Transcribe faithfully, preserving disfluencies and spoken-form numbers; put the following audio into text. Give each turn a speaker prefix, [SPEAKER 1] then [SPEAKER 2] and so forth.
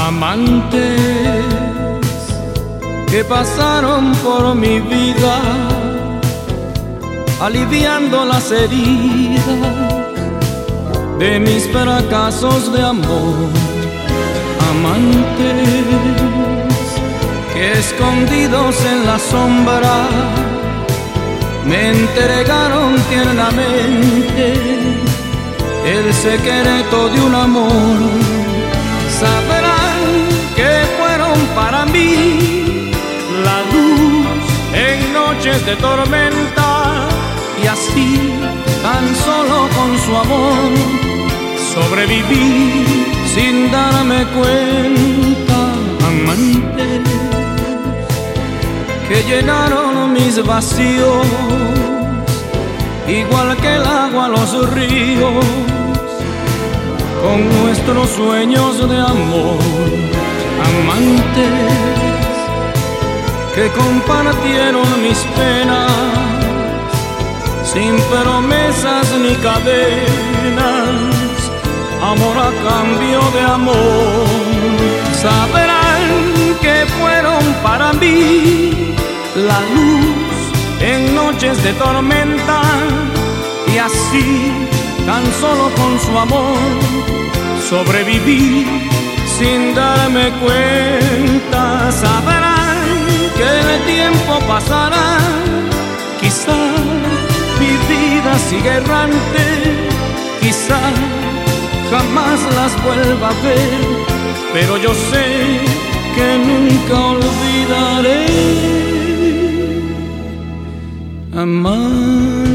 [SPEAKER 1] Amantes que pasaron por mi vida, aliviando las heridas de mis fracasos de amor. Amantes que escondidos en la sombra me entregaron tiernamente el secreto de un amor. Sabrán que fueron para mí la luz en noches de tormenta, y así, tan solo con su amor, sobreviví sin darme cuenta. Amantes que llenaron mis vacíos, igual que el agua los ríos, con nuestros sueños de amor. Amantes que compartieron mis penas, sin promesas ni cadenas, amor a cambio de amor. Sabrán que fueron para mí la luz en noches de tormenta, y así, tan solo con su amor, sobreviví sin darme cuenta. Sabrán que el tiempo pasará, quizá mi vida sigue errante, quizá jamás las vuelva a ver, pero yo sé que nunca olvidaré. Amar